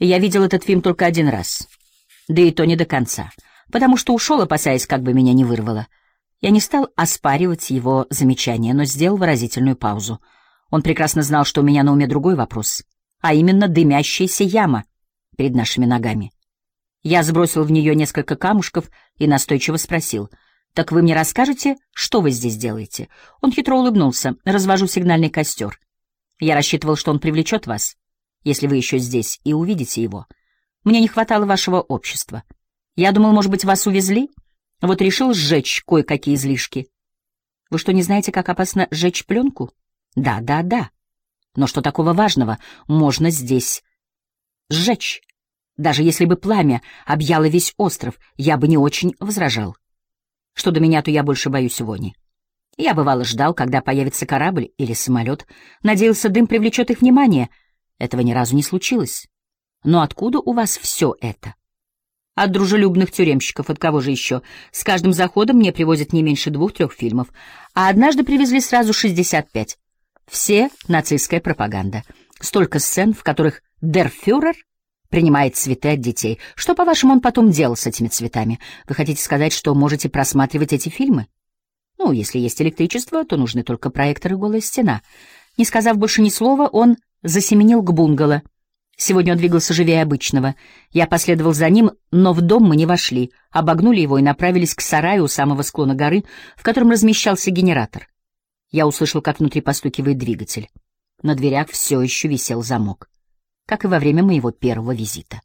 Я видел этот фильм только один раз, да и то не до конца, потому что ушел, опасаясь, как бы меня не вырвало. Я не стал оспаривать его замечание, но сделал выразительную паузу. Он прекрасно знал, что у меня на уме другой вопрос, а именно дымящаяся яма перед нашими ногами. Я сбросил в нее несколько камушков и настойчиво спросил: «Так вы мне расскажете, что вы здесь делаете?» Он хитро улыбнулся: «Развожу сигнальный костер. Я рассчитывал, что он привлечет вас, если вы еще здесь, и увидите его. Мне не хватало вашего общества. Я думал, может быть, вас увезли? Вот решил сжечь кое-какие излишки. Вы что, не знаете, как опасно сжечь пленку? Да. Но что такого важного можно здесь сжечь? Даже если бы пламя объяло весь остров, я бы не очень возражал. Что до меня, то я больше боюсь вони. Я, бывало, ждал, когда появится корабль или самолет. Надеялся, дым привлечет их внимание. Этого ни разу не случилось. Но откуда у вас все это? От дружелюбных тюремщиков, от кого же еще? С каждым заходом мне привозят не меньше 2-3 фильмов. А однажды привезли сразу 65. Все нацистская пропаганда. Столько сцен, в которых дер фюрер принимает цветы от детей. Что, по-вашему, он потом делал с этими цветами? Вы хотите сказать, что можете просматривать эти фильмы? Ну, если есть электричество, то нужны только проектор и голая стена. Не сказав больше ни слова, он засеменил к бунгало. Сегодня он двигался живее обычного. Я последовал за ним, но в дом мы не вошли, обогнули его и направились к сараю у самого склона горы, в котором размещался генератор. Я услышал, как внутри постукивает двигатель. На дверях все еще висел замок, как и во время моего первого визита.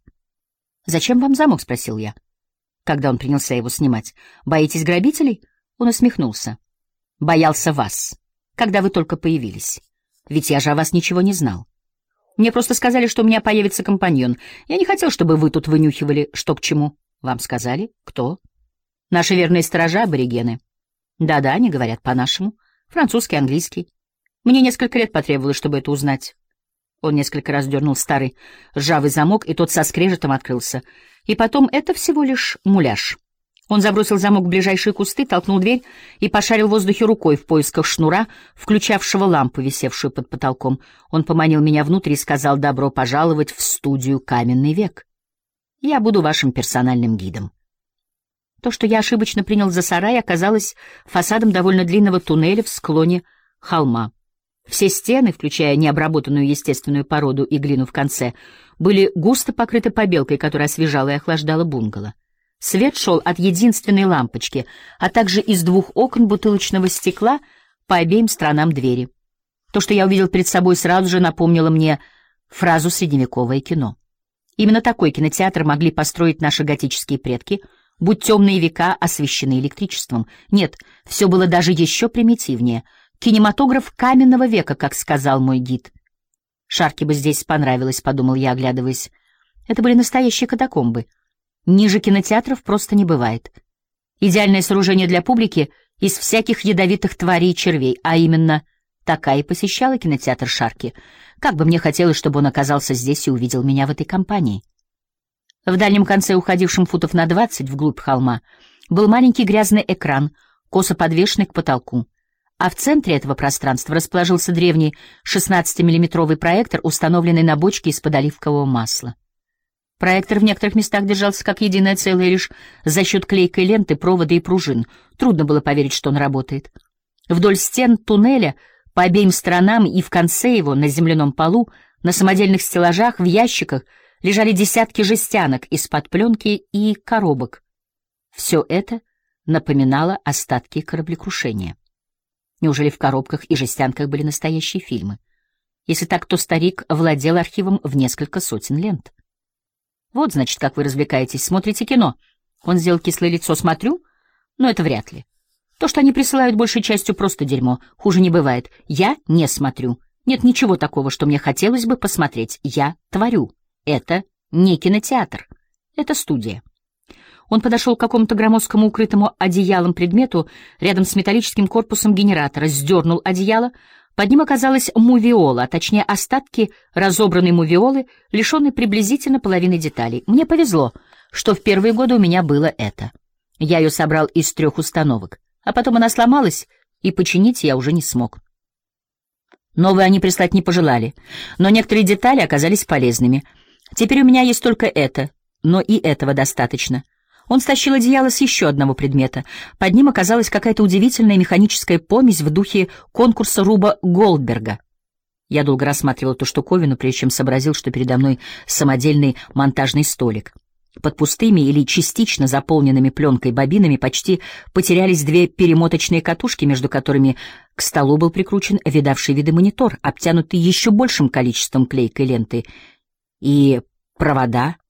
«Зачем вам замок?» — спросил я, когда он принялся его снимать. «Боитесь грабителей?» Он усмехнулся. «Боялся вас, когда вы только появились. Ведь я же о вас ничего не знал. Мне просто сказали, что у меня появится компаньон. Я не хотел, чтобы вы тут вынюхивали, что к чему. Вам сказали? Кто? Наши верные сторожа, аборигены. Да-да, они говорят по-нашему. Французский, английский. Мне несколько лет потребовалось, чтобы это узнать». Он несколько раз дернул старый ржавый замок, и тот со скрежетом открылся. И потом это всего лишь муляж. Он забросил замок в ближайшие кусты, толкнул дверь и пошарил в воздухе рукой в поисках шнура, включавшего лампу, висевшую под потолком. Он поманил меня внутрь и сказал: «Добро пожаловать в студию «Каменный век». Я буду вашим персональным гидом». То, что я ошибочно принял за сарай, оказалось фасадом довольно длинного туннеля в склоне холма. Все стены, включая необработанную естественную породу и глину в конце, были густо покрыты побелкой, которая освежала и охлаждала бунгало. Свет шел от единственной лампочки, а также из 2 окон бутылочного стекла по обеим сторонам двери. То, что я увидел перед собой, сразу же напомнило мне фразу «средневековое кино». Именно такой кинотеатр могли построить наши готические предки, будь темные века освещены электричеством. Нет, все было даже еще примитивнее. Кинематограф каменного века, как сказал мой гид. Шарке бы здесь понравилось, подумал я, оглядываясь. Это были настоящие катакомбы. Ниже кинотеатров просто не бывает. Идеальное сооружение для публики из всяких ядовитых тварей и червей, а именно такая и посещала кинотеатр Шарки. Как бы мне хотелось, чтобы он оказался здесь и увидел меня в этой компании. В дальнем конце, уходившем футов на 20 вглубь холма, был маленький грязный экран, косо подвешенный к потолку. А в центре этого пространства расположился древний 16-миллиметровый проектор, установленный на бочке из-под оливкового масла. Проектор в некоторых местах держался как единое целое лишь за счет клейкой ленты, провода и пружин. Трудно было поверить, что он работает. Вдоль стен туннеля, по обеим сторонам и в конце его, на земляном полу, на самодельных стеллажах, в ящиках, лежали десятки жестянок из-под пленки и коробок. Все это напоминало остатки кораблекрушения. Неужели в коробках и жестянках были настоящие фильмы? Если так, то старик владел архивом в несколько сотен лент. Вот, значит, как вы развлекаетесь, смотрите кино. Он сделал кислое лицо. Смотрю, но это вряд ли. То, что они присылают, большей частью просто дерьмо. Хуже не бывает. Я не смотрю. Нет ничего такого, что мне хотелось бы посмотреть. Я творю. Это не кинотеатр. Это студия. Он подошел к какому-то громоздкому укрытому одеялом предмету рядом с металлическим корпусом генератора, сдернул одеяло. Под ним оказалась мувиола, а точнее остатки разобранной мувиолы, лишенной приблизительно половины деталей. Мне повезло, что в первые годы у меня было это. Я ее собрал из 3 установок, а потом она сломалась, и починить я уже не смог. Новые они прислать не пожелали, но некоторые детали оказались полезными. Теперь у меня есть только это, но и этого достаточно. Он стащил одеяло с еще одного предмета. Под ним оказалась какая-то удивительная механическая помесь в духе конкурса Руба Голдберга. Я долго рассматривал эту штуковину, прежде чем сообразил, что передо мной самодельный монтажный столик. Под пустыми или частично заполненными пленкой бобинами почти потерялись две перемоточные катушки, между которыми к столу был прикручен видавший виды монитор, обтянутый еще большим количеством клейкой ленты, и провода